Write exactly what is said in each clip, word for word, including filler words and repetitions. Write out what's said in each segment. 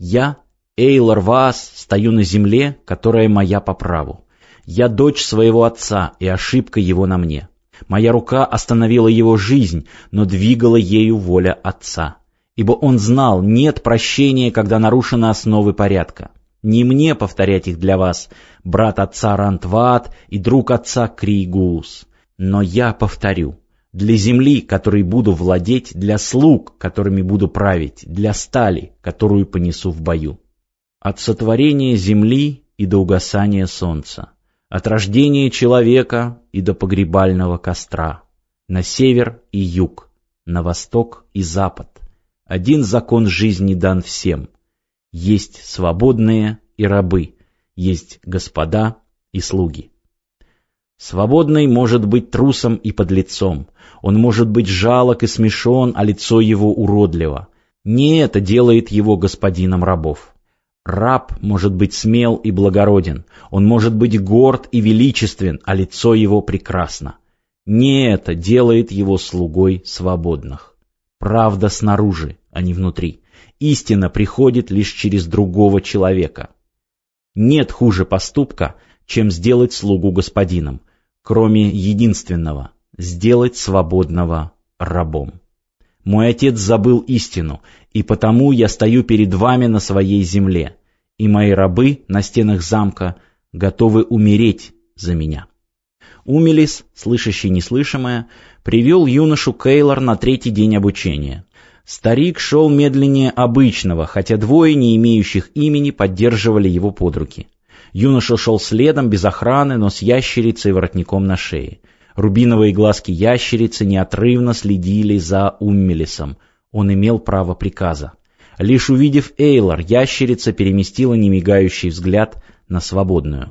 Я, Эйлор Ваас, стою на земле, которая моя по праву. Я дочь своего отца, и ошибка его на мне. Моя рука остановила его жизнь, но двигала ею воля отца. Ибо он знал, нет прощения, когда нарушены основы порядка. Не мне повторять их для вас, брат отца Рантваат и друг отца Кригуус. Но я повторю. Для земли, которой буду владеть, для слуг, которыми буду править, для стали, которую понесу в бою. От сотворения земли и до угасания солнца, от рождения человека и до погребального костра, на север и юг, на восток и запад. Один закон жизни дан всем. Есть свободные и рабы, есть господа и слуги. Свободный может быть трусом и подлецом, он может быть жалок и смешон, а лицо его уродливо. Не это делает его господином рабов. Раб может быть смел и благороден, он может быть горд и величествен, а лицо его прекрасно. Не это делает его слугой свободных. Правда снаружи, а не внутри. Истина приходит лишь через другого человека. Нет хуже поступка, чем сделать слугу господином, кроме единственного — сделать свободного рабом. Мой отец забыл истину, и потому я стою перед вами на своей земле, и мои рабы на стенах замка готовы умереть за меня». Умелис, слышащий неслышимое, привел юношу Кейлор на третий день обучения. Старик шел медленнее обычного, хотя двое, не имеющих имени, поддерживали его под руки. Юноша шел следом, без охраны, но с ящерицей и воротником на шее. Рубиновые глазки ящерицы неотрывно следили за Уммелисом. Он имел право приказа. Лишь увидев Эйлор, ящерица переместила немигающий взгляд на свободную.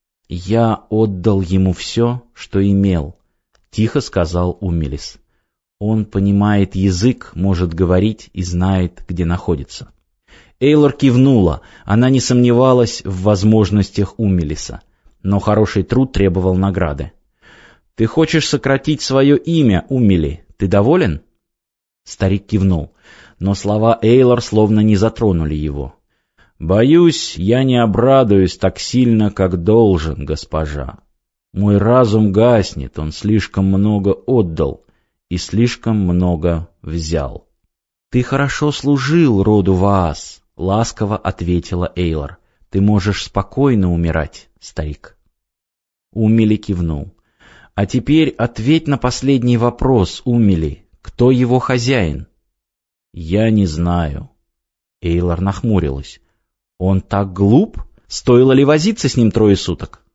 «Я отдал ему все, что имел», — тихо сказал Уммелис. «Он понимает язык, может говорить и знает, где находится». Эйлор кивнула, она не сомневалась в возможностях Уммелиса, но хороший труд требовал награды. «Ты хочешь сократить свое имя, Уммели? Ты доволен?» Старик кивнул, но слова Эйлор словно не затронули его. «Боюсь, я не обрадуюсь так сильно, как должен, госпожа. Мой разум гаснет, он слишком много отдал и слишком много взял». «Ты хорошо служил роду Ваас», — ласково ответила Эйлор. «Ты можешь спокойно умирать, старик». Уммели кивнул. «А теперь ответь на последний вопрос, Уммели. Кто его хозяин?» «Я не знаю». Эйлор нахмурилась. «Он так глуп? Стоило ли возиться с ним трое суток?»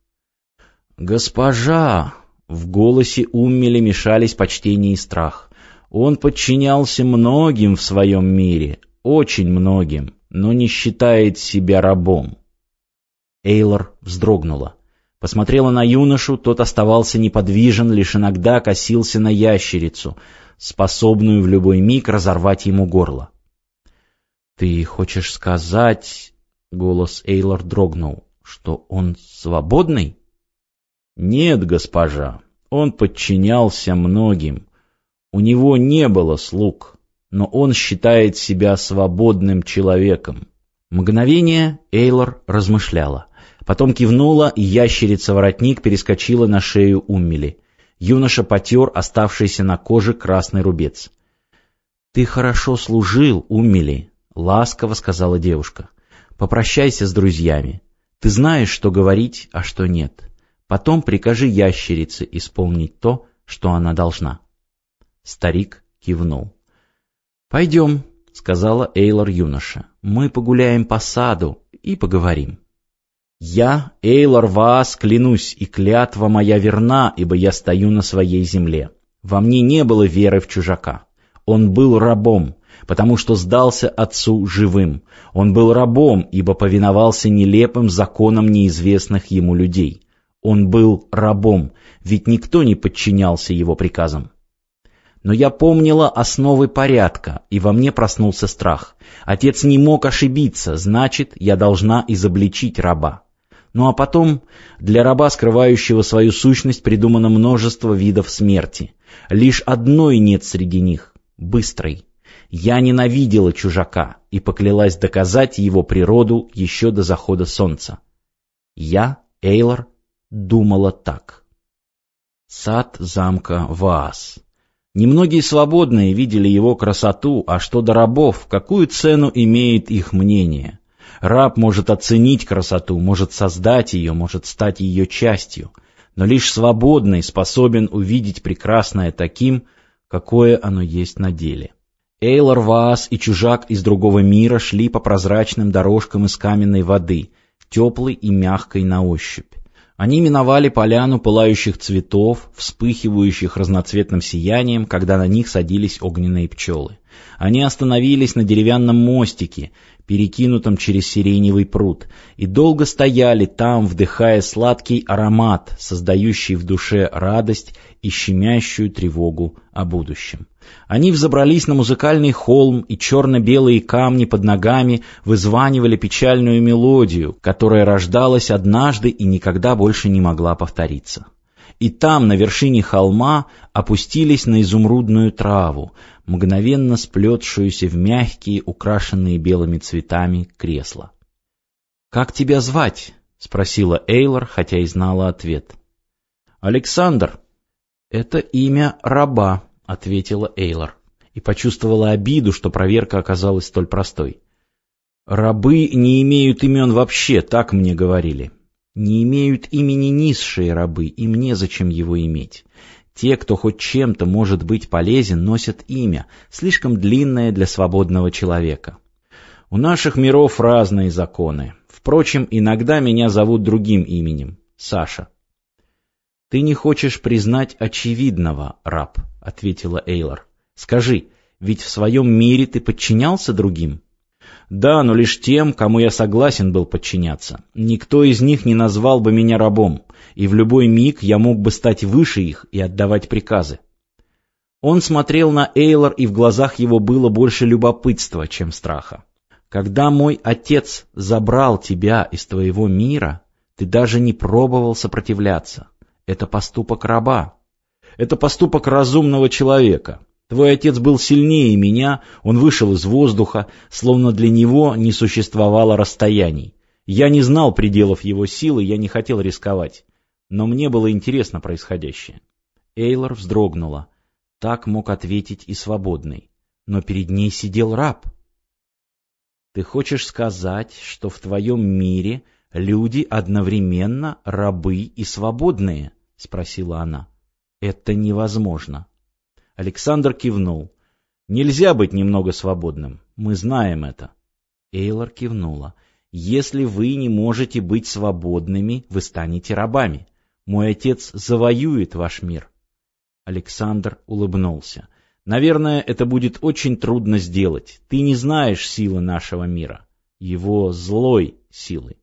«Госпожа!» — в голосе Уммели мешались почтение и страх. «Он подчинялся многим в своем мире, очень многим, но не считает себя рабом». Эйлор вздрогнула. Посмотрела на юношу, тот оставался неподвижен, лишь иногда косился на ящерицу, способную в любой миг разорвать ему горло. «Ты хочешь сказать...» — голос Эйлор дрогнул. «Что он свободный?» «Нет, госпожа, он подчинялся многим. У него не было слуг, но он считает себя свободным человеком». Мгновение Эйлор размышляла. Потом кивнула, и ящерица-воротник перескочила на шею Уммели. Юноша потер оставшийся на коже красный рубец. «Ты хорошо служил, Уммели», — ласково сказала девушка. «Попрощайся с друзьями. Ты знаешь, что говорить, а что нет. Потом прикажи ящерице исполнить то, что она должна». Старик кивнул. «Пойдем», — сказала Эйлор юноше. «Мы погуляем по саду и поговорим». «Я, Эйлор Ваас, клянусь, и клятва моя верна, ибо я стою на своей земле. Во мне не было веры в чужака. Он был рабом, потому что сдался отцу живым. Он был рабом, ибо повиновался нелепым законам неизвестных ему людей. Он был рабом, ведь никто не подчинялся его приказам. Но я помнила основы порядка, и во мне проснулся страх. Отец не мог ошибиться, значит, я должна изобличить раба. Ну а потом, для раба, скрывающего свою сущность, придумано множество видов смерти. Лишь одной нет среди них — быстрой. Я ненавидела чужака и поклялась доказать его природу еще до захода солнца. Я, Эйлар, думала так. Сад замка Ваас. Немногие свободные видели его красоту, а что до рабов, какую цену имеет их мнение? Раб может оценить красоту, может создать ее, может стать ее частью, но лишь свободный способен увидеть прекрасное таким, какое оно есть на деле. Эйлар Ваас и чужак из другого мира шли по прозрачным дорожкам из каменной воды, теплой и мягкой на ощупь. Они миновали поляну пылающих цветов, вспыхивающих разноцветным сиянием, когда на них садились огненные пчелы. Они остановились на деревянном мостике, перекинутом через сиреневый пруд, и долго стояли там, вдыхая сладкий аромат, создающий в душе радость и щемящую тревогу о будущем. Они взобрались на музыкальный холм, и черно-белые камни под ногами вызванивали печальную мелодию, которая рождалась однажды и никогда больше не могла повториться. И там, на вершине холма, опустились на изумрудную траву, мгновенно сплетшуюся в мягкие, украшенные белыми цветами кресла. «Как тебя звать?» — спросила Эйлар, хотя и знала ответ. «Александр». «Это имя раба», — ответила Эйлар, и почувствовала обиду, что проверка оказалась столь простой. «Рабы не имеют имен вообще, так мне говорили. Не имеют имени низшие рабы, им незачем его иметь. Те, кто хоть чем-то может быть полезен, носят имя, слишком длинное для свободного человека. У наших миров разные законы. Впрочем, иногда меня зовут другим именем — Саша». «Ты не хочешь признать очевидного, раб», — ответила Эйлар. «Скажи, ведь в своем мире ты подчинялся другим?» «Да, но лишь тем, кому я согласен был подчиняться. Никто из них не назвал бы меня рабом, и в любой миг я мог бы стать выше их и отдавать приказы». Он смотрел на Эйлар, и в глазах его было больше любопытства, чем страха. «Когда мой отец забрал тебя из твоего мира, ты даже не пробовал сопротивляться. Это поступок раба. Это поступок разумного человека. Твой отец был сильнее меня, он вышел из воздуха, словно для него не существовало расстояний. Я не знал пределов его силы, я не хотел рисковать. Но мне было интересно происходящее». Эйлар вздрогнула. Так мог ответить и свободный. Но перед ней сидел раб. «Ты хочешь сказать, что в твоем мире люди одновременно рабы и свободные?» — спросила она. «Это невозможно». Александр кивнул. «Нельзя быть немного свободным. Мы знаем это». Эйлар кивнула. «Если вы не можете быть свободными, вы станете рабами. Мой отец завоюет ваш мир». Александр улыбнулся. «Наверное, это будет очень трудно сделать. Ты не знаешь силы нашего мира, его злой силы.